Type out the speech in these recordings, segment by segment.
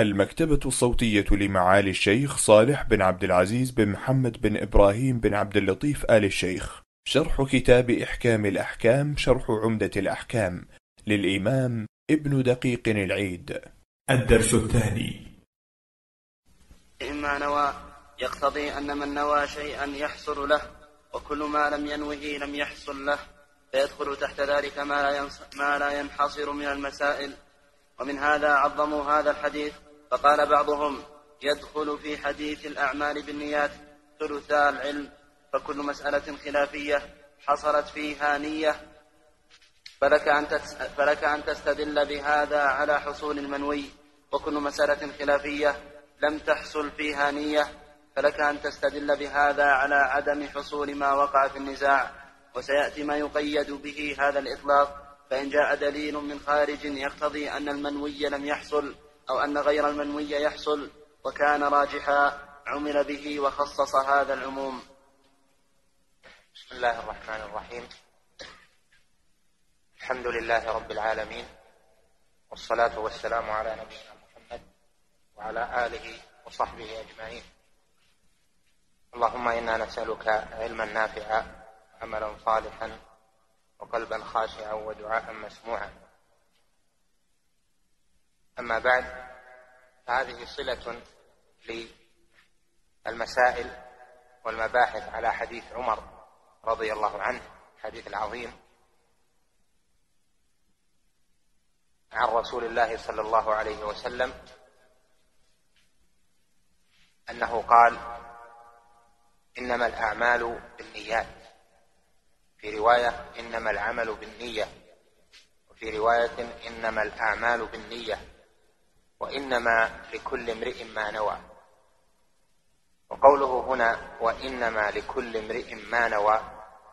المكتبة الصوتية لمعالي الشيخ صالح بن عبد العزيز بن محمد بن إبراهيم بن عبد اللطيف آل الشيخ، شرح كتاب إحكام الأحكام، شرح عمدة الأحكام للإمام ابن دقيق العيد. الدرس الثاني. إما نوى يقتضي أن من نوى شيئا يحصل له، وكل ما لم ينوه لم يحصل له، فيدخل تحت ذلك ما لا ينحصر من المسائل. ومن هذا عظموا هذا الحديث، فقال بعضهم يدخل في حديث الأعمال بالنيات ثلثا العلم، فكل مسألة خلافية حصلت فيها نية فلك أن تستدل بهذا على حصول المنوي، وكل مسألة خلافية لم تحصل فيها نية فلك أن تستدل بهذا على عدم حصول ما وقع في النزاع. وسيأتي ما يقيد به هذا الإطلاق، فإن جاء دليل من خارج يقتضي أن المنوي لم يحصل أو أن غير المنوي يحصل وكان راجحا عمل به وخصص هذا العموم. بسم الله الرحمن الرحيم. الحمد لله رب العالمين، والصلاة والسلام على نبينا محمد وعلى آله وصحبه أجمعين. اللهم إنا نسألك علما نافعا وعملا صالحا وقلبا خاشعا ودعاء مسموعا. أما بعد، فهذه صلة للمسائل والمباحث على حديث عمر رضي الله عنه، الحديث العظيم عن رسول الله صلى الله عليه وسلم أنه قال: إنما الأعمال بالنيات، في رواية إنما العمل بالنية، وفي رواية إنما الأعمال بالنية، وإنما لكل امرئ ما نوى. وقوله هنا وإنما لكل امرئ ما نوى،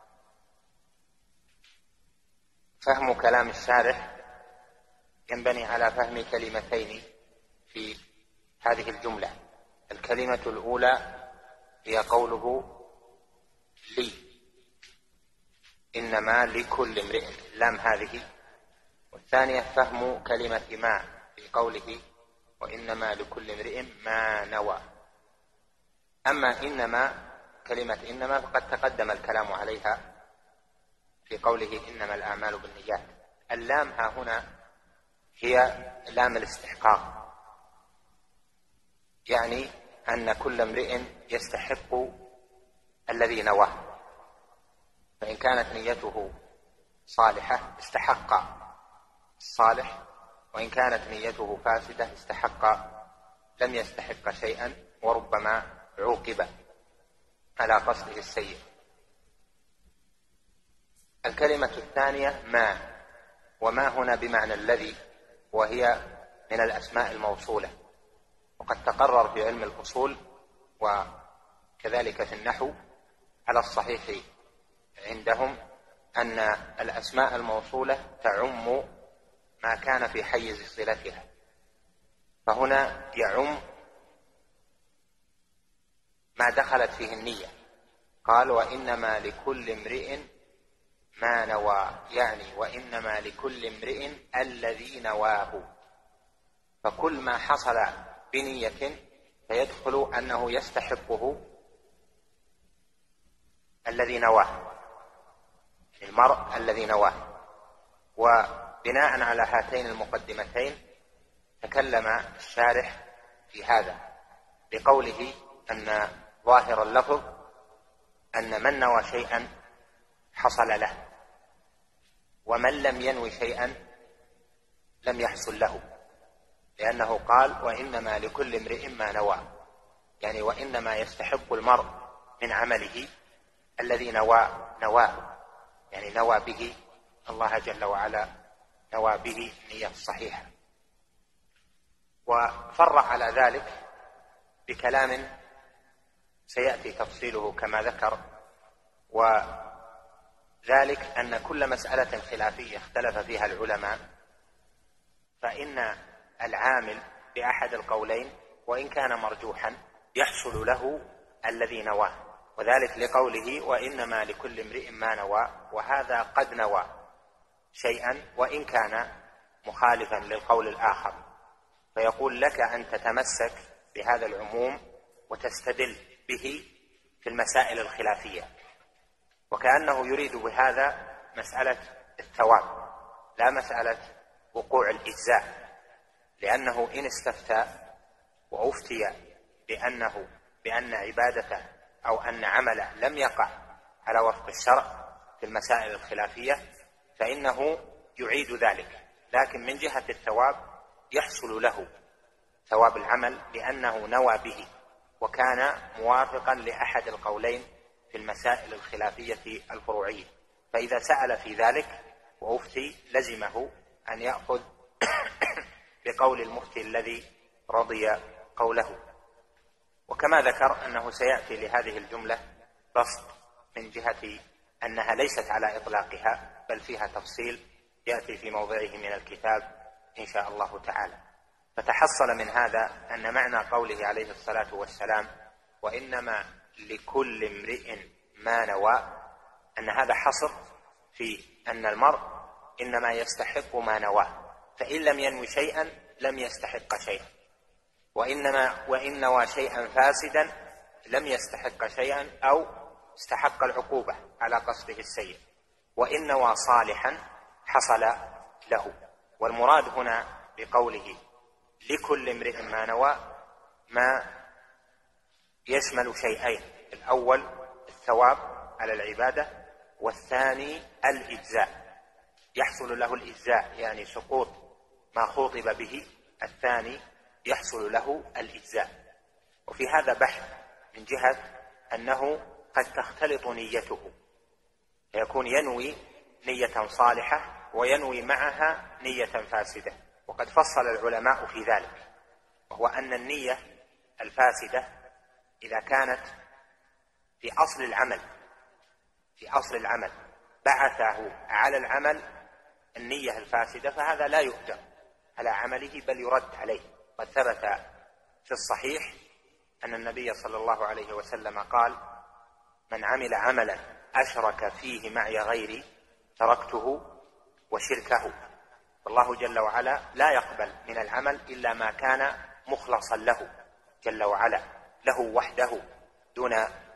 فهم كلام الشارح ينبني على فهم كلمتين في هذه الجملة. الكلمة الأولى هي قوله لي، إنما لكل امرئ، لام هذه. والثانية فهم كلمة ما في قوله وإنما لكل امرئ ما نوى. أما إنما، كلمة إنما فقد تقدم الكلام عليها في قوله إنما الأعمال بالنيات. اللام ها هنا هي لام الاستحقاق، يعني أن كل امرئ يستحق الذي نواه، فإن كانت نيته صالحة استحق الصالح، وإن كانت نيته فاسدة استحق لم يستحق شيئا، وربما عوقب على قصده السيء. الكلمة الثانية ما، وما هنا بمعنى الذي، وهي من الأسماء الموصولة. وقد تقرر في علم الأصول وكذلك في النحو على الصحيح عندهم أن الأسماء الموصولة تعم ما كان في حيز صلتها، فهنا يعم ما دخلت فيه النية. قال وإنما لكل امرئ ما نوى، يعني وإنما لكل امرئ الذي نواه، فكل ما حصل بنية فيدخل أنه يستحقه الذي نواه، المرء الذي نواه. وبناء على هاتين المقدمتين تكلم الشارح في هذا بقوله أن ظاهر اللفظ أن من نوى شيئا حصل له، ومن لم ينوي شيئا لم يحصل له، لأنه قال وإنما لكل امرئ ما نوى، يعني وإنما يستحق المرء من عمله الذي نواه، يعني نوى به الله جل وعلا، نوى به النية الصحيحة. وفرع على ذلك بكلام سيأتي تفصيله كما ذكر، وذلك أن كل مسألة خلافية اختلف فيها العلماء، فإن العامل بأحد القولين وإن كان مرجوحا يحصل له الذي نواه، وذلك لقوله وإنما لكل امرئ ما نوى، وهذا قد نوى شيئا وإن كان مخالفا للقول الآخر، فيقول لك أن تتمسك بهذا العموم وتستدل به في المسائل الخلافية، وكأنه يريد بهذا مسألة الثواب لا مسألة وقوع الإجزاء، لأنه إن استفتى وأفتي بأن عبادته أو أن عمله لم يقع على وفق الشرع في المسائل الخلافية فإنه يعيد ذلك، لكن من جهة الثواب يحصل له ثواب العمل لأنه نوى به وكان موافقا لأحد القولين في المسائل الخلافية الفروعية. فإذا سأل في ذلك وأفتي لزمه أن يأخذ بقول المفتي الذي رضي قوله. وكما ذكر أنه سيأتي لهذه الجملة بسط من جهة أنها ليست على إطلاقها بل فيها تفصيل يأتي في موضعه من الكتاب إن شاء الله تعالى. فتحصل من هذا أن معنى قوله عليه الصلاة والسلام وإنما لكل امرئ ما نوى، أن هذا حصر في أن المرء إنما يستحق ما نواه، فإن لم ينوي شيئا لم يستحق شيئا، وإن نوى شيئا فاسدا لم يستحق شيئا أو استحق العقوبة على قصده السيء، وإن نوى صالحا حصل له. والمراد هنا بقوله لكل امرئ ما نوى ما يشمل شيئين: الأول الثواب على العبادة، والثاني الإجزاء، يحصل له الإجزاء يعني سقوط ما خوطب به، الثاني يحصل له الإجزاء. وفي هذا بحث من جهة أنه قد تختلط نيته، فيكون ينوي نية صالحة وينوي معها نية فاسدة، وقد فصل العلماء في ذلك، وهو أن النية الفاسدة إذا كانت في أصل العمل بعثه على العمل النية الفاسدة، فهذا لا يؤجر على عمله بل يرد عليه. قد ثبت في الصحيح أن النبي صلى الله عليه وسلم قال: من عمل عملا أشرك فيه معي غيري تركته وشركه. والله جل وعلا لا يقبل من العمل إلا ما كان مخلصا له جل وعلا، له وحده دون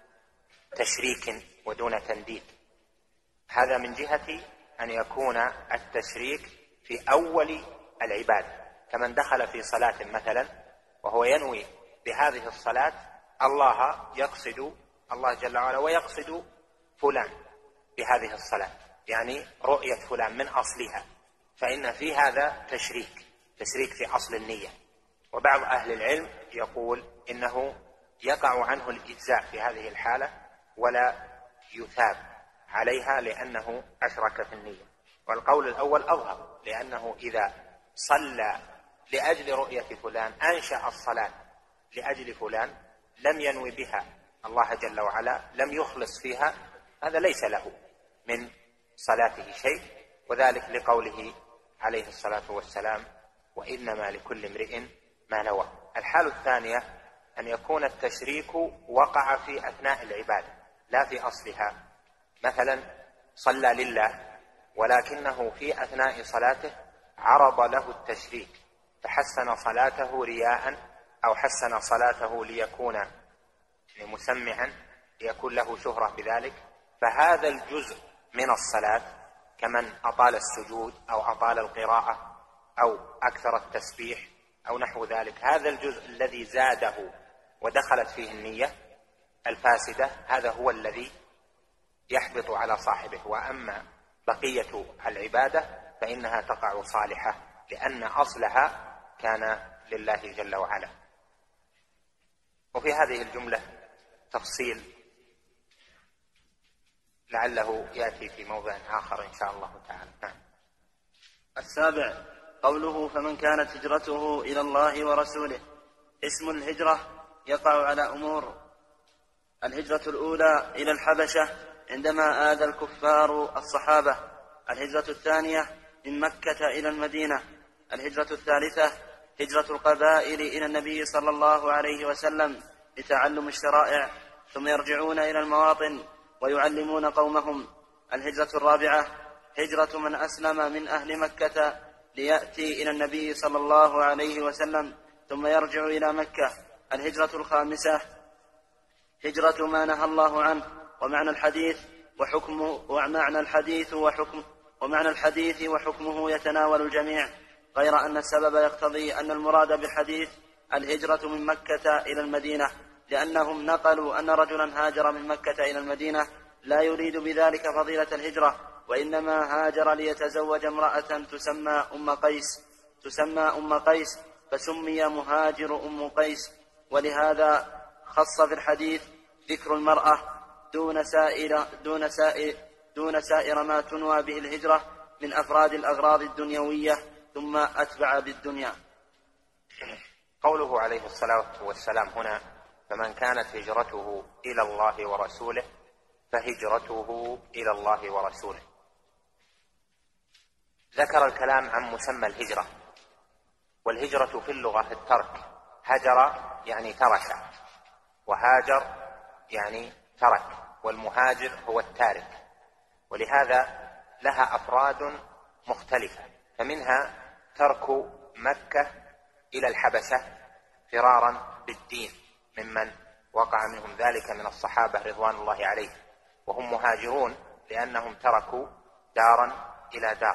تشريك ودون تنديد. هذا من جهة أن يكون التشريك في أول العبادة، كمن دخل في صلاة مثلا وهو ينوي بهذه الصلاة الله، يقصد الله جل وعلا ويقصد فلان بهذه الصلاة، يعني رؤية فلان من أصلها، فإن في هذا تشريك في أصل النية. وبعض أهل العلم يقول إنه يقع عنه الإجزاء في هذه الحالة ولا يثاب عليها لأنه أشرك في النية. والقول الأول أظهر، لأنه إذا صلى لأجل رؤية فلان، أنشأ الصلاة لأجل فلان، لم ينوي بها الله جل وعلا، لم يخلص فيها، هذا ليس له من صلاته شيء، وذلك لقوله عليه الصلاة والسلام: وإنما لكل امرئ ما نوى. الحالة الثانية أن يكون التشريك وقع في أثناء العبادة لا في أصلها، مثلا صلى لله ولكنه في أثناء صلاته عرض له التشريك فحسن صلاته رياء، أو حسن صلاته ليكون مسمعا ليكون له شهرة بذلك، فهذا الجزء من الصلاة كمن أطال السجود أو أطال القراءة أو أكثر التسبيح أو نحو ذلك، هذا الجزء الذي زاده ودخلت فيه النية الفاسدة هذا هو الذي يحبط على صاحبه. وأما بقية العبادة فإنها تقع صالحة لأن أصلها كان لله جل وعلا. وفي هذه الجملة تفصيل لعله يأتي في موضع آخر إن شاء الله تعالى. نعم. السابع قوله: فمن كانت هجرته إلى الله ورسوله. اسم الهجرة يقع على أمور: الهجرة الأولى إلى الحبشة عندما آذى الكفار الصحابة، الهجرة الثانية من مكة إلى المدينة، الهجرة الثالثة هجرة القبائل إلى النبي صلى الله عليه وسلم لتعلم الشرائع ثم يرجعون إلى المواطن ويعلمون قومهم، الهجرة الرابعة هجرة من أسلم من أهل مكة ليأتي إلى النبي صلى الله عليه وسلم ثم يرجع إلى مكة. الهجرة الخامسة هجرة ما نهى الله عنه. ومعنى الحديث وحكمه يتناول الجميع، غير أن السبب يقتضي أن المراد بالحديث الهجرة من مكة إلى المدينة، لأنهم نقلوا أن رجلا هاجر من مكة إلى المدينة لا يريد بذلك فضيلة الهجرة، وإنما هاجر ليتزوج امرأة تسمى أم قيس، فسمي مهاجر أم قيس. ولهذا خص في الحديث ذكر المرأة دون سائر ما تنوى به الهجرة من أفراد الأغراض الدنيوية، ثم أتبع بالدنيا. قوله عليه الصلاة والسلام هنا: فمن كانت هجرته إلى الله ورسوله فهجرته إلى الله ورسوله، ذكر الكلام عن مسمى الهجرة. والهجرة في اللغة الترك، هجر يعني ترك، وهاجر يعني ترك، والمهاجر هو التارك، ولهذا لها أفراد مختلفة. فمنها ترك مكة إلى الحبشة فرارا بالدين، ممن وقع منهم ذلك من الصحابة رضوان الله عليهم، وهم مهاجرون لأنهم تركوا دارا إلى دار.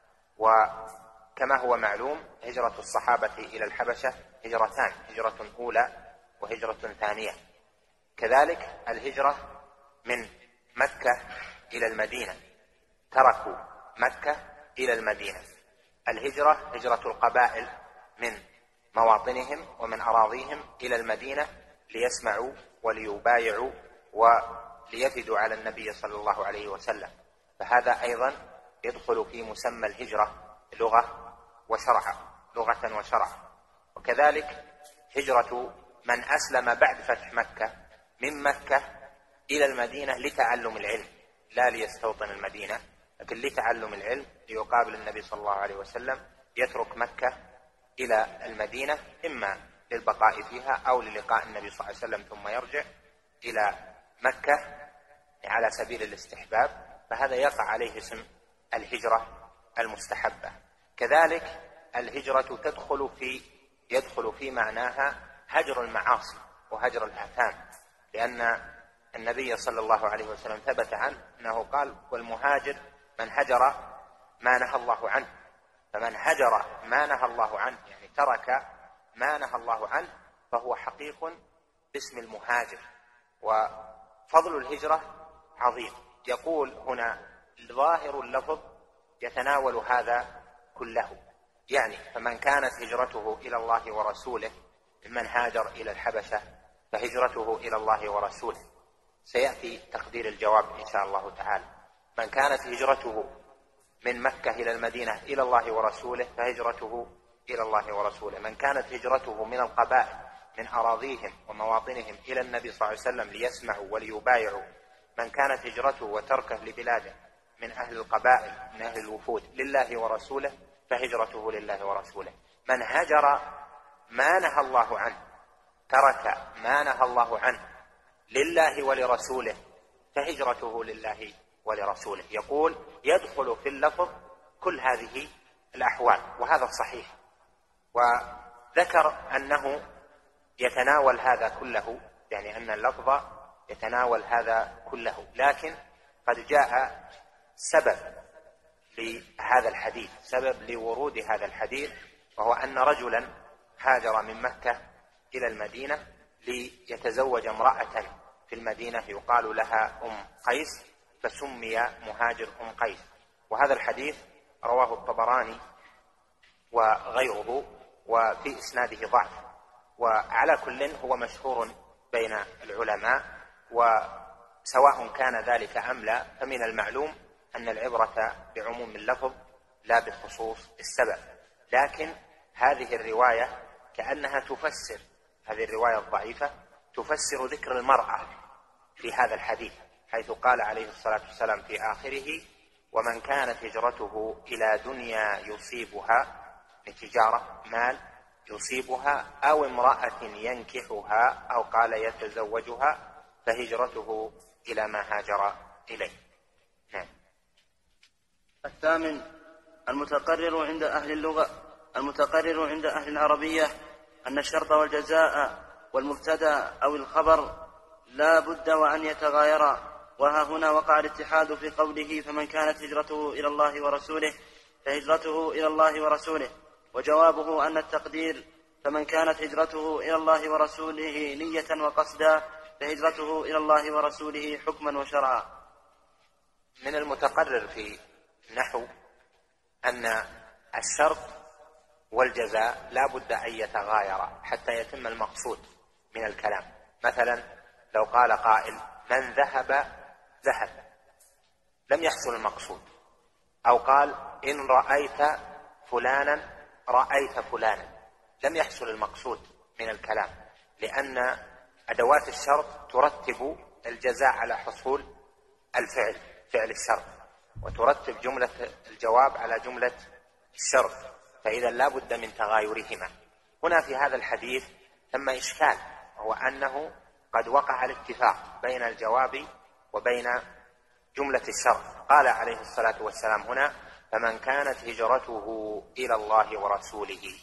وكما هو معلوم هجرة الصحابة إلى الحبشة هجرتان: هجرة أولى وهجرة ثانية. كذلك الهجرة من مكة إلى المدينة، تركوا مكة إلى المدينة. الهجرة هجرة القبائل من مواطنهم ومن أراضيهم إلى المدينة ليسمعوا وليبايعوا وليفدوا على النبي صلى الله عليه وسلم، فهذا أيضا يدخل في مسمى الهجرة لغة وشرعا. وكذلك هجرة من أسلم بعد فتح مكة من مكة إلى المدينة لتعلم العلم، لا ليستوطن المدينة، لكن لتعلم العلم ليقابل النبي صلى الله عليه وسلم، يترك مكة إلى المدينة إما للبقاء فيها أو للقاء النبي صلى الله عليه وسلم، ثم يرجع إلى مكة على سبيل الاستحباب، فهذا يقع عليه اسم الهجرة المستحبة. كذلك الهجرة يدخل في معناها هجر المعاصي وهجر الآثام، لأن النبي صلى الله عليه وسلم ثبت عنه أنه قال: والمهاجر من هجر ما نهى الله عنه. فمن هجر ما نهى الله عنه يعني ترك ما نهى الله عنه فهو حقيق باسم المهاجر. وفضل الهجرة عظيم. يقول هنا: ظاهر اللفظ يتناول هذا كله، يعني فمن كانت هجرته إلى الله ورسوله ممن هاجر إلى الحبشة فهجرته إلى الله ورسوله. سيأتي تقدير الجواب إن شاء الله تعالى. من كانت هجرته من مكة إلى المدينة إلى الله ورسوله فهجرته إلى الله ورسوله. من كانت هجرته من القبائل من أراضيهم ومواطنهم إلى النبي صلى الله عليه وسلم ليسمعوا وليبايعوا. من كانت هجرته وتركه لبلاده من أهل القبائل من أهل الوفود لله ورسوله فهجرته لله ورسوله. من هجر ما نهى الله عنه، ترك ما نهى الله عنه لله ولرسوله فهجرته لله ولرسوله. يقول: يدخل في اللفظ كل هذه الأحوال، وهذا الصحيح. وذكر أنه يتناول هذا كله، يعني أن اللفظ يتناول هذا كله، لكن قد جاء سبب لهذا الحديث، سبب لورود هذا الحديث، وهو أن رجلا هاجر من مكة إلى المدينة ليتزوج امرأة في المدينة يقال لها أم قيس، فسمي مهاجر أم قيس. وهذا الحديث رواه الطبراني وغيره، وفي إسناده ضعف، وعلى كل هو مشهور بين العلماء، وسواء كان ذلك أم لا فمن المعلوم أن العبرة بعموم اللفظ لا بخصوص السبب. لكن هذه الرواية كأنها تفسر، هذه الرواية الضعيفة تفسر ذكر المرأة في هذا الحديث، حيث قال عليه الصلاة والسلام في آخره: ومن كانت هجرته إلى دنيا يصيبها، لتجارة مال يصيبها، أو امرأة ينكحها، أو قال يتزوجها، فهجرته إلى ما هاجر إليه. نعم. الثامن المتقرر عند أهل اللغة، المتقرر عند أهل العربية أن الشرط والجزاء والمبتدأ أو الخبر لا بد وأن يتغايرا، وها هنا وقع الاتحاد في قوله فمن كانت هجرته إلى الله ورسوله فهجرته إلى الله ورسوله، وجوابه أن التقدير فمن كانت هجرته إلى الله ورسوله نية وقصدا فهجرته إلى الله ورسوله حكما وشرعا. من المتقرر في نحو أن الشرط والجزاء لا بد أن يتغايرا حتى يتم المقصود من الكلام. مثلا لو قال قائل من ذهب ذهب لم يحصل المقصود، أو قال إن رأيت فلانا رأيت فلانا لم يحصل المقصود من الكلام، لأن أدوات الشرط ترتب الجزاء على حصول الفعل، فعل الشرط، وترتب جملة الجواب على جملة الشرط، فإذا لا بد من تغايرهما. هنا في هذا الحديث ثم إشكال، وهو أنه قد وقع الاتفاق بين الجواب وبين جملة الشرط. قال عليه الصلاة والسلام هنا فمن كانت هجرته إلى الله ورسوله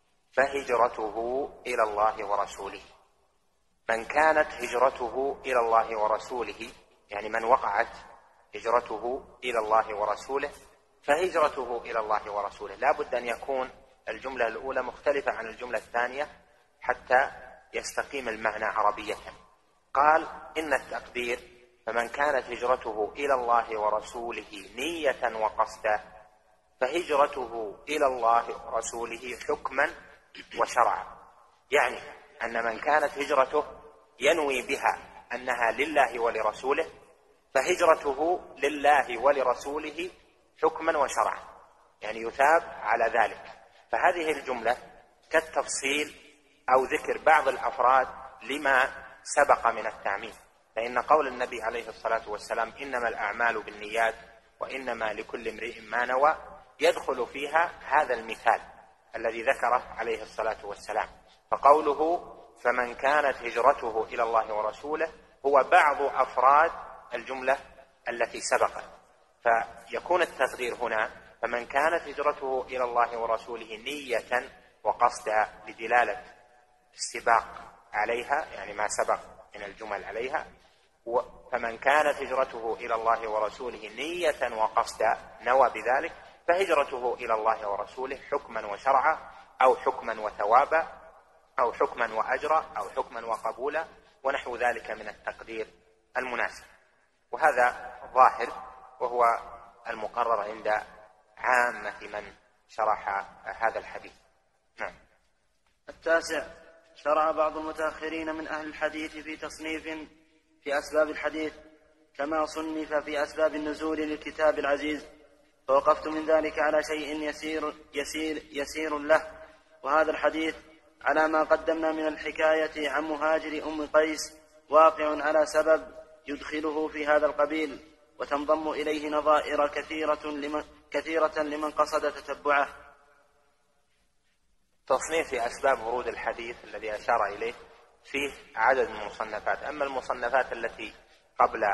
فهجرته إلى الله ورسوله. من كانت هجرته إلى الله ورسوله يعني من وقعت هجرته إلى الله ورسوله فهجرته إلى الله ورسوله. لا بد أن يكون الجملة الأولى مختلفة عن الجملة الثانية حتى يستقيم المعنى عربية. قال إن التقدير فمن كانت هجرته إلى الله ورسوله نية وقصدا فهجرته إلى الله ورسوله حكما وشرعا، يعني أن من كانت هجرته ينوي بها أنها لله ولرسوله فهجرته لله ولرسوله حكما وشرعا، يعني يثاب على ذلك. فهذه الجملة كالتفصيل أو ذكر بعض الأفراد لما سبق من التعميم، فإن قول النبي عليه الصلاة والسلام إنما الأعمال بالنيات وإنما لكل امرئ ما نوى يدخل فيها هذا المثال الذي ذكره عليه الصلاة والسلام. فقوله فمن كانت هجرته إلى الله ورسوله هو بعض أفراد الجملة التي سبقت، فيكون التقدير هنا فمن كانت هجرته إلى الله ورسوله نية وقصدا لدلالة السباق عليها، يعني ما سبق من الجمل عليها. فمن كانت هجرته إلى الله ورسوله نية وقصدا نوى بذلك فهجرته إلى الله ورسوله حكما وشرعا أو حكما وثوابا أو حكما وأجرا أو حكما وقبولا ونحو ذلك من التقدير المناسب. وهذا ظاهر وهو المقرر عند عامة من شرح هذا الحديث. نعم. التاسع، شرع بعض المتأخرين من أهل الحديث في تصنيف في أسباب الحديث كما صنف في أسباب النزول للكتاب العزيز، فوقفت من ذلك على شيء يسير له، وهذا الحديث على ما قدمنا من الحكاية عن مهاجر أم قيس واقع على سبب يدخله في هذا القبيل، وتنضم إليه نظائر كثيرة لمن قصد تتبعه. تصنيف في أسباب ورود الحديث الذي أشار إليه فيه عدد من المصنفات. أما المصنفات التي قبل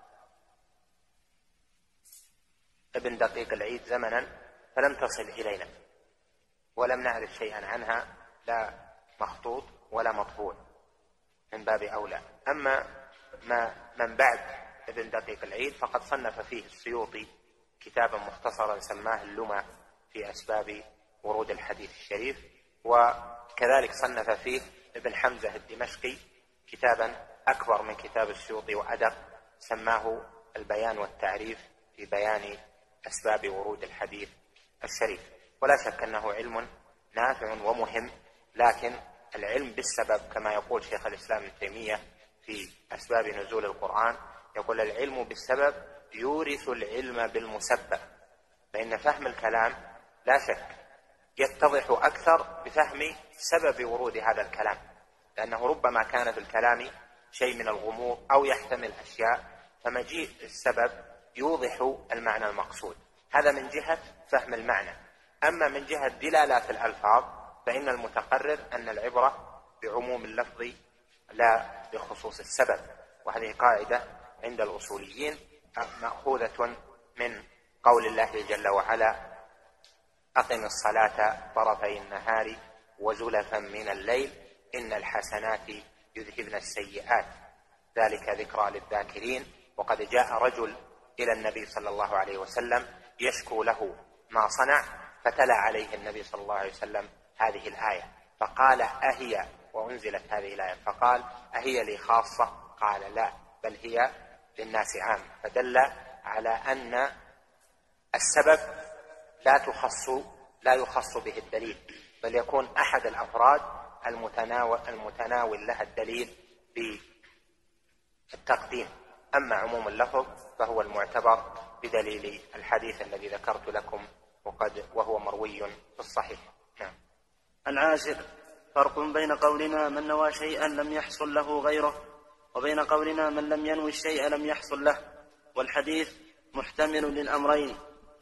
ابن دقيق العيد زمنا فلم تصل إلينا ولم نعرف شيئا عنها، لا مخطوط ولا مطبوع من باب أولى. أما من بعد ابن دقيق العيد فقد صنف فيه السيوطي كتابا مختصرا سماه اللمى في أسباب ورود الحديث الشريف، وكذلك صنف فيه ابن حمزة الدمشقي كتابا أكبر من كتاب السيوطي وأدق سماه البيان والتعريف في بيان أسباب ورود الحديث الشريف. ولا شك أنه علم نافع ومهم، لكن العلم بالسبب كما يقول شيخ الإسلام ابن تيمية في أسباب نزول القرآن، يقول العلم بالسبب يورث العلم بالمسبب، فإن فهم الكلام لا شك يتضح أكثر بفهم سبب ورود هذا الكلام، لأنه ربما كان في الكلام شيء من الغموض أو يحتمل أشياء، فمجيء السبب يوضح المعنى المقصود. هذا من جهة فهم المعنى. أما من جهة دلالات الألفاظ فإن المتقرر أن العبرة بعموم اللفظ لا بخصوص السبب، وهذه قاعدة عند الأصوليين مأخوذة من قول الله جل وعلا أقم الصلاة طرفي النهار وزلفا من الليل إن الحسنات يذهبن السيئات ذلك ذكرى للذاكرين. وقد جاء رجل إلى النبي صلى الله عليه وسلم يشكو له ما صنع، فتلا عليه النبي صلى الله عليه وسلم هذه الآية فقال أهي، وأنزلت هذه الآية فقال أهي لي خاصة؟ قال لا، بل هي للناس عام. فدل على أن السبب لا يخص به الدليل، بل يكون أحد الأفراد المتناول لها الدليل بالتقديم. أما عموم اللفظ فهو المعتبر بدليل الحديث الذي ذكرت لكم وهو مروي في الصحيح. نعم. العاشر: فرق بين قولنا من نوى شيئا لم يحصل له غيره، وبين قولنا من لم ينوي الشيء لم يحصل له. والحديث محتمل للأمرين.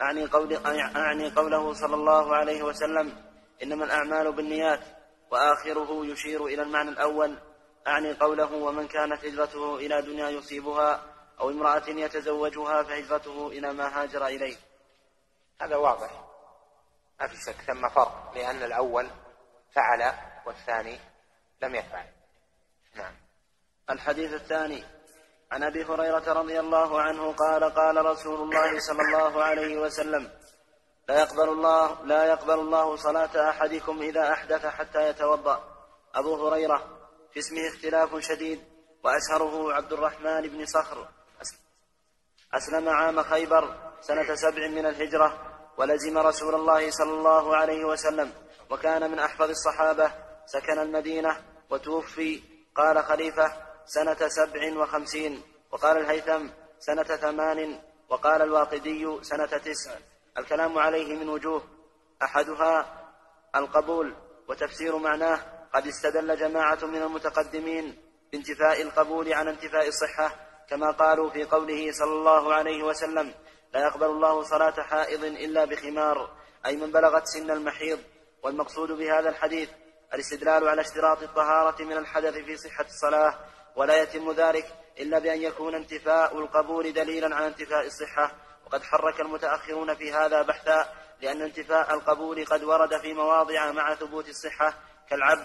أعني قوله صلى الله عليه وسلم إنما الأعمال بالنيات، وآخره يشير إلى المعنى الأول. أعني قوله ومن كانت هجرته إلى دنيا يصيبها أو امرأة يتزوجها فهجرته إلى ما هاجر إليه. هذا واضح ما في شك، ثم فرق، لأن الأول فعل والثاني لم يفعل. نعم. الحديث الثاني: عن أبي هريرة رضي الله عنه قال: قال رسول الله صلى الله عليه وسلم: لا يقبل الله صلاة أحدكم إذا أحدث حتى يتوضأ. أبو هريرة في اسمه اختلاف شديد، وأشهره عبد الرحمن بن صخر. أسلم عام خيبر سنة 7 من الهجرة، ولزم رسول الله صلى الله عليه وسلم، وكان من أحفظ الصحابة. سكن المدينة وتوفي قال خليفة سنة 57، وقال الهيثم سنة 8، وقال الواقدي سنة 9. الكلام عليه من وجوه: أحدها القبول وتفسير معناه. قد استدل جماعة من المتقدمين بانتفاء القبول عن انتفاء الصحة، كما قالوا في قوله صلى الله عليه وسلم: لا يقبل الله صلاة حائض إلا بخمار، أي من بلغت سن المحيض. والمقصود بهذا الحديث الاستدلال على اشتراط الطهارة من الحدث في صحة الصلاة، ولا يتم ذلك إلا بأن يكون انتفاء القبول دليلا على انتفاء الصحة. وقد حرك المتأخرون في هذا بحثا، لأن انتفاء القبول قد ورد في مواضع مع ثبوت الصحة، كالعبد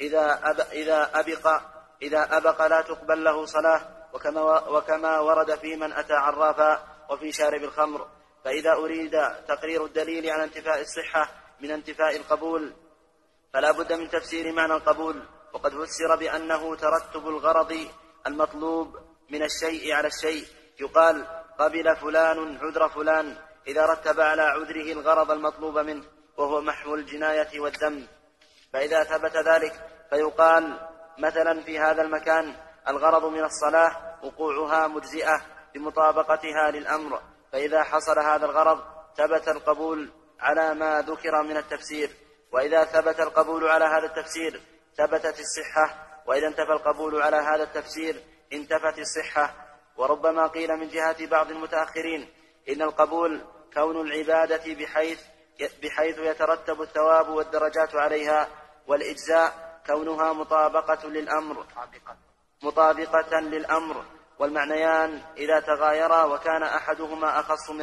إذا أبق لا تقبل له صلاة، وكما ورد في من أتى عرافا وفي شارب الخمر. فإذا أريد تقرير الدليل على انتفاء الصحة من انتفاء القبول فلا بد من تفسير معنى القبول. وقد فسر بأنه ترتب الغرض المطلوب من الشيء على الشيء. يقال قبل فلان عذر فلان إذا رتب على عذره الغرض المطلوب منه، وهو محو الجناية والذنب. فإذا ثبت ذلك فيقال مثلا في هذا المكان الغرض من الصلاة وقوعها مجزئة بمطابقتها للأمر. فإذا حصل هذا الغرض ثبت القبول على ما ذكر من التفسير، وإذا ثبت القبول على هذا التفسير ثبتت الصحة، وإذا انتفى القبول على هذا التفسير انتفت الصحة. وربما قيل من جهة بعض المتأخرين إن القبول كون العبادة بحيث يترتب الثواب والدرجات عليها، والإجزاء كونها مطابقة للأمر. والمعنيان إذا تغايرا وكان أحدهما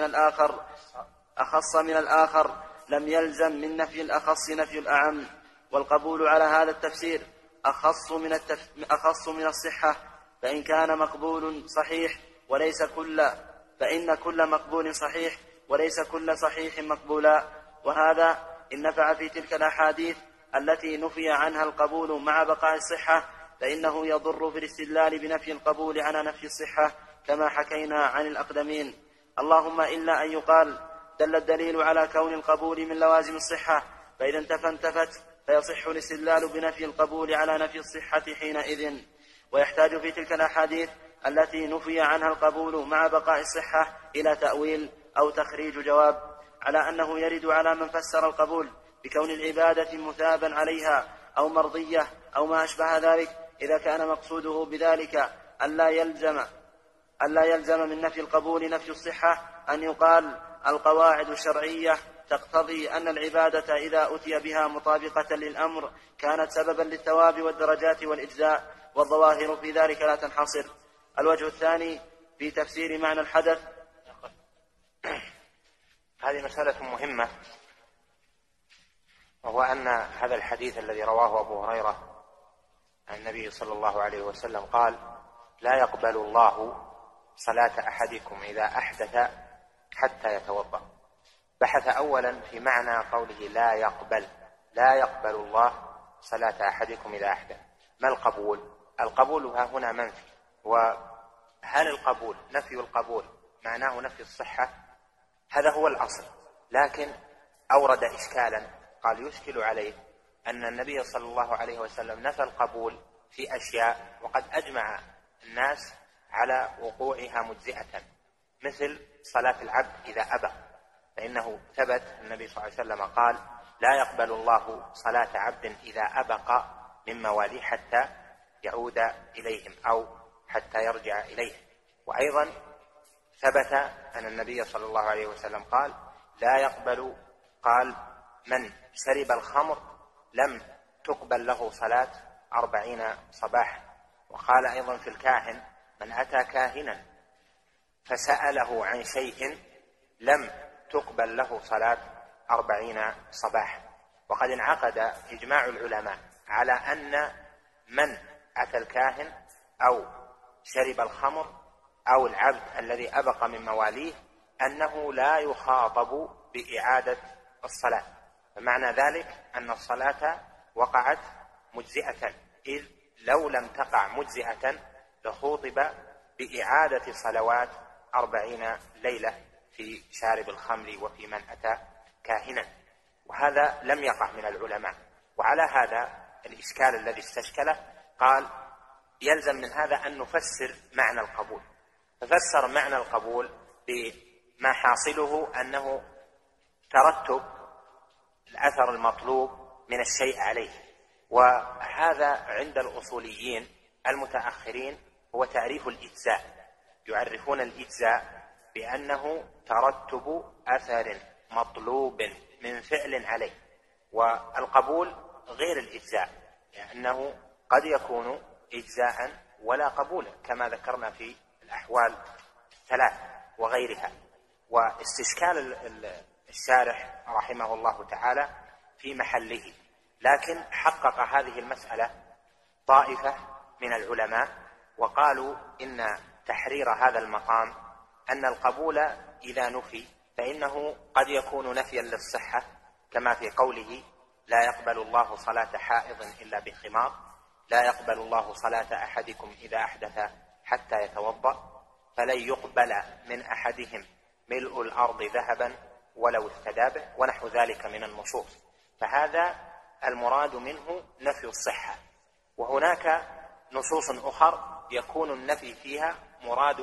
أخص من الآخر لم يلزم من نفي الأخص نفي الأعم. والقبول على هذا التفسير أخص من الصحة، فإن كان مقبول صحيح فإن كل مقبول صحيح وليس كل صحيح مقبولا. وهذا إن نفع في تلك الأحاديث التي نفي عنها القبول مع بقاء الصحة، فإنه يضر في الاستدلال بنفي القبول على نفي الصحة، كما حكينا عن الأقدمين. اللهم إلا أن يقال دل الدليل على كون القبول من لوازم الصحة، فإذا انتفت فيصح الاستدلال بنفي القبول على نفي الصحة حينئذ. ويحتاج في تلك الأحاديث التي نفي عنها القبول مع بقاء الصحة إلى تأويل أو تخريج جواب، على أنه يرد على من فسر القبول بكون العبادة مثابا عليها أو مرضية أو ما أشبه ذلك، إذا كان مقصوده بذلك ألا يلزم من نفي القبول نفي الصحة، أن يقال القواعد الشرعية تقتضي أن العبادة إذا أتي بها مطابقة للأمر كانت سببا للثواب والدرجات والإجزاء، والظواهر في ذلك لا تنحصر. الوجه الثاني في تفسير معنى الحدث. هذه مسألة مهمة، وهو أن هذا الحديث الذي رواه أبو هريرة عن النبي صلى الله عليه وسلم قال: لا يقبل الله صلاة أحدكم إذا أحدث حتى يتوضأ. بحث أولا في معنى قوله لا يقبل الله صلاة أحدكم إذا أحدث. ما القبول؟ القبول ها هنا منفي. وهل القبول نفي القبول معناه نفي الصحة؟ هذا هو الأصل، لكن أورد إشكالا قال يشكل عليه أن النبي صلى الله عليه وسلم نفى القبول في أشياء وقد أجمع الناس على وقوعها مجزئة، مثل صلاة العبد إذا أبى، فإنه ثبت النبي صلى الله عليه وسلم قال: لا يقبل الله صلاة عبد إذا أبق من مواليه حتى يعود إليهم أو حتى يرجع إليهم. وأيضا ثبت أن النبي صلى الله عليه وسلم قال: لا يقبل، قال: من شرب الخمر لم تقبل له صلاة 40 صباحا. وقال أيضا في الكاهن: من أتى كاهنا فسأله عن شيء لم تقبل له صلاة 40 صباحا. وقد انعقد إجماع العلماء على أن من أتى الكاهن أو شرب الخمر أو العبد الذي أبق من مواليه أنه لا يخاطب بإعادة الصلاة، فمعنى ذلك أن الصلاة وقعت مجزئة، إذ لو لم تقع مجزئة لخوطب بإعادة صلوات 40 ليلة في شارب الخمر وفي من أتى كاهنا، وهذا لم يقع من العلماء. وعلى هذا الإشكال الذي استشكله قال: يلزم من هذا أن نفسر معنى القبول. ففسر معنى القبول بما حاصله أنه ترتب الأثر المطلوب من الشيء عليه. وهذا عند الأصوليين المتأخرين هو تعريف الإجزاء، يعرفون الإجزاء بأنه ترتب أثر مطلوب من فعل عليه. والقبول غير الإجزاء، لأنه قد يكون إجزاء ولا قبول كما ذكرنا في الأحوال الثلاث وغيرها. واستشكال الشارح رحمه الله تعالى في محله، لكن حقق هذه المسألة طائفة من العلماء وقالوا إن تحرير هذا المقام أن القبول إذا نفي فإنه قد يكون نفيا للصحة، كما في قوله: لا يقبل الله صلاة حائض إلا بخمار، لا يقبل الله صلاة أحدكم إذا أحدث حتى يتوضأ، فلن يقبل من أحدهم ملء الأرض ذهبا ولو افتدى به، ونحو ذلك من النصوص. فهذا المراد منه نفي الصحة. وهناك نصوص أخر يكون النفي فيها مراد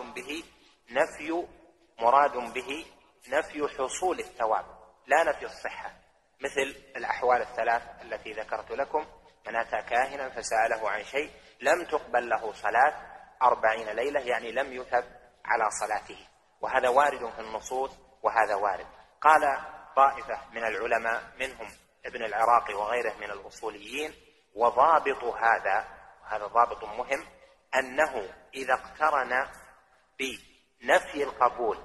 به نفي حصول الثواب لا نفي الصحة، مثل الأحوال الثلاث التي ذكرت لكم: من أتى كاهنا فسأله عن شيء لم تقبل له صلاة 40 ليلة، يعني لم يثب على صلاته، وهذا وارد في النصوص وهذا وارد. قال طائفة من العلماء منهم ابن العراقي وغيره من الأصوليين: وضابط هذا، وهذا ضابط مهم، أنه إذا اقترن بنفي القبول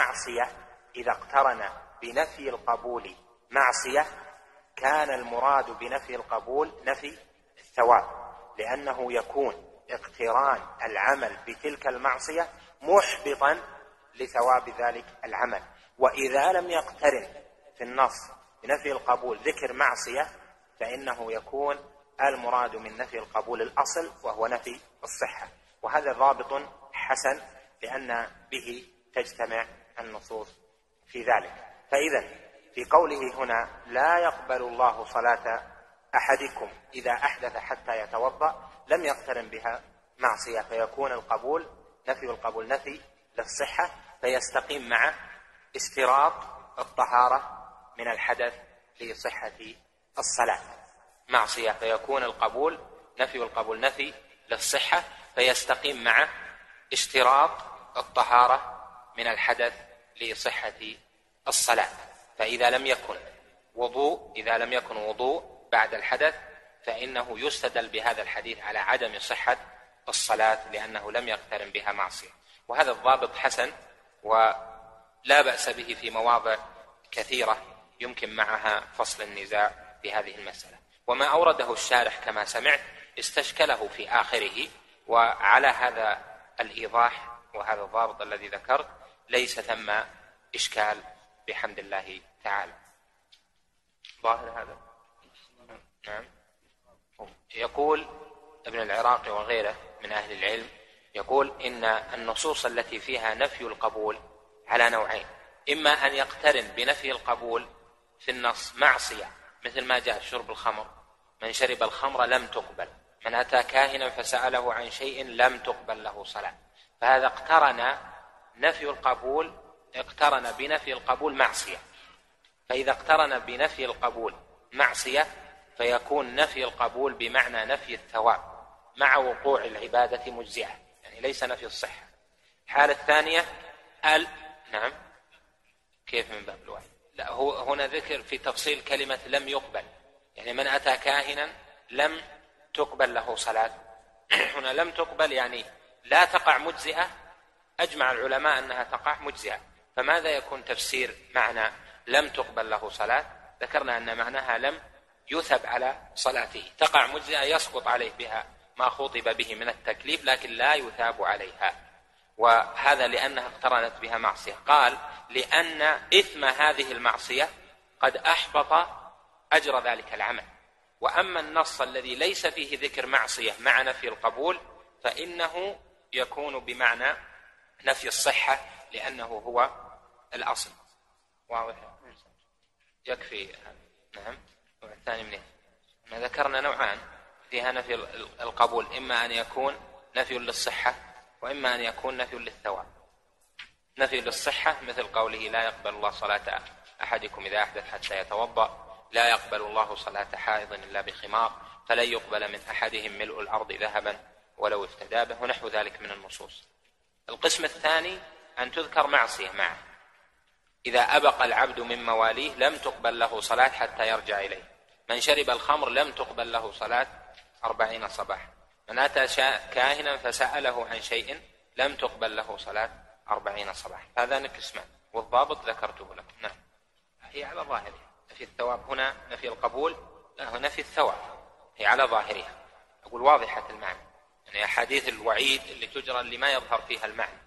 معصية كان المراد بنفي القبول نفي الثواب، لأنه يكون اقتران العمل بتلك المعصية محبطا لثواب ذلك العمل. وإذا لم يقترن في النص بنفي القبول ذكر معصية فإنه يكون المراد من نفي القبول الأصل وهو نفي الصحة. وهذا ضابط حسن لأن به تجتمع النصوص في ذلك. فإذا في قوله هنا: لا يقبل الله صلاة أحدكم إذا أحدث حتى يتوضأ، لم يقترن بها معصية، فيكون القبول نفي القبول نفي للصحة، فيستقيم مع اشتراط الطهارة من الحدث لصحة الصلاة. معصية فيكون القبول نفي القبول نفي للصحة، فيستقيم مع اشتراط الطهارة من الحدث لصحة الصلاة. فإذا لم يكن وضوء بعد الحدث فإنه يستدل بهذا الحديث على عدم صحة الصلاة لأنه لم يقترن بها معصية. وهذا الضابط حسن ولا بأس به في مواضع كثيرة يمكن معها فصل النزاع في هذه المسألة. وما أورده الشارح كما سمعت استشكله في آخره، وعلى هذا الإيضاح وهذا الضابط الذي ذكرت ليس ثم إشكال بحمد الله تعالى. ظاهر هذا. نعم. يقول ابن العراقي وغيره من أهل العلم، يقول إن النصوص التي فيها نفي القبول على نوعين: إما أن يقترن بنفي القبول في النص معصية، مثل ما جاء شرب الخمر، من شرب الخمر لم تقبل، من أتى كاهنا فسأله عن شيء لم تقبل له صلاة، فهذا اقترن بنفي القبول معصية. فإذا اقترن بنفي القبول معصية فيكون نفي القبول بمعنى نفي الثواب مع وقوع العبادة مجزئة، يعني ليس نفي الصحة. الحالة الثانية نعم. كيف من باب الواحد؟ لا، هو هنا ذكر في تفصيل كلمة لم يقبل، يعني من أتى كاهنا لم تقبل له صلاة. هنا لم تقبل يعني لا تقع مجزئة، أجمع العلماء أنها تقع مجزئة. فماذا يكون تفسير معنى لم تقبل له صلاة؟ ذكرنا أن معناها لم يثب على صلاته، تقع مجزئة يسقط عليه بها ما خطب به من التكليف لكن لا يثاب عليها، وهذا لأنها اقترنت بها معصية. قال لأن إثم هذه المعصية قد أحبط أجر ذلك العمل. وأما النص الذي ليس فيه ذكر معصية مع نفي القبول فإنه يكون بمعنى نفي الصحة لأنه هو الأصل. واضح؟ يكفي. نعم. والثاني منه ذكرنا نوعان فيها نفي القبول، إما أن يكون نفي للصحة وإما أن يكون نفي للثواب. نفي للصحة مثل قوله لا يقبل الله صلاة أحدكم إذا أحدث حتى يتوضأ، لا يقبل الله صلاة حائض إلا بخمار، فلن يقبل من أحدهم ملء الأرض ذهبا ولو افتدى به، ونحو ذلك من النصوص. القسم الثاني أن تذكر معصية معه، إذا أبق العبد من مواليه لم تقبل له صلاة حتى يرجع إليه، من شرب الخمر لم تقبل له صلاة 40 صباحا، من أتى كاهنا فسأله عن شيء لم تقبل له صلاة 40 صباحا. هذان قسمان والضابط ذكرته لكم. نعم. هي على ظاهرها نفي الثواب، هنا نفي القبول، لا نفي الثواب، هي على ظاهرها. أقول واضحة المعنى، يعني أحاديث الوعيد اللي تجرى اللي ما يظهر فيها المعنى،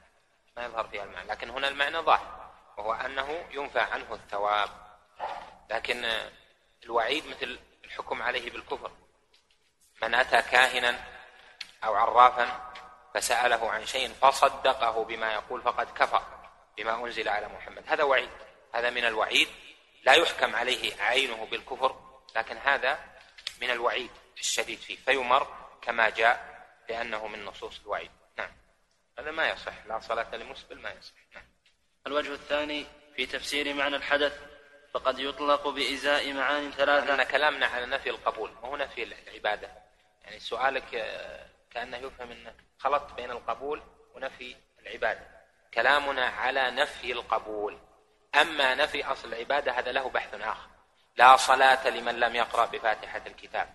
لكن هنا المعنى ظاهر، وهو أنه ينفى عنه الثواب. لكن الوعيد مثل الحكم عليه بالكفر، من أتى كاهنا أو عرافا فسأله عن شيء فصدقه بما يقول فقد كفر بما أنزل على محمد، هذا وعيد، هذا من الوعيد، لا يحكم عليه عينه بالكفر، لكن هذا من الوعيد الشديد فيه، فيمر كما جاء لأنه من نصوص الوعيد. نعم. هذا ما يصح، لا صلاة لمسبل ما يصح. نعم. الوجه الثاني في تفسير معنى الحدث، فقد يطلق بإزاء معان ثلاثة. أن كلامنا على نفي القبول وهو نفي العبادة، يعني سؤالك كأنه يفهم أنك خلطت بين القبول ونفي العبادة. كلامنا على نفي القبول، أما نفي أصل العبادة هذا له بحث آخر. لا صلاة لمن لم يقرأ بفاتحة الكتاب،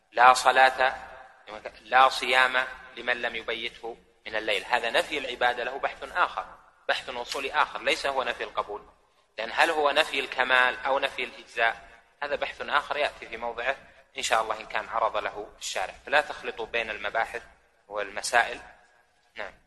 لا صيام لمن لم يبيته من الليل، هذا نفي العبادة له بحث آخر، بحث وصولي آخر، ليس هو نفي القبول. لأن هل هو نفي الكمال أو نفي الإجزاء هذا بحث آخر يأتي في موضعه إن شاء الله إن كان عرض له الشارع، فلا تخلطوا بين المباحث والمسائل. نعم.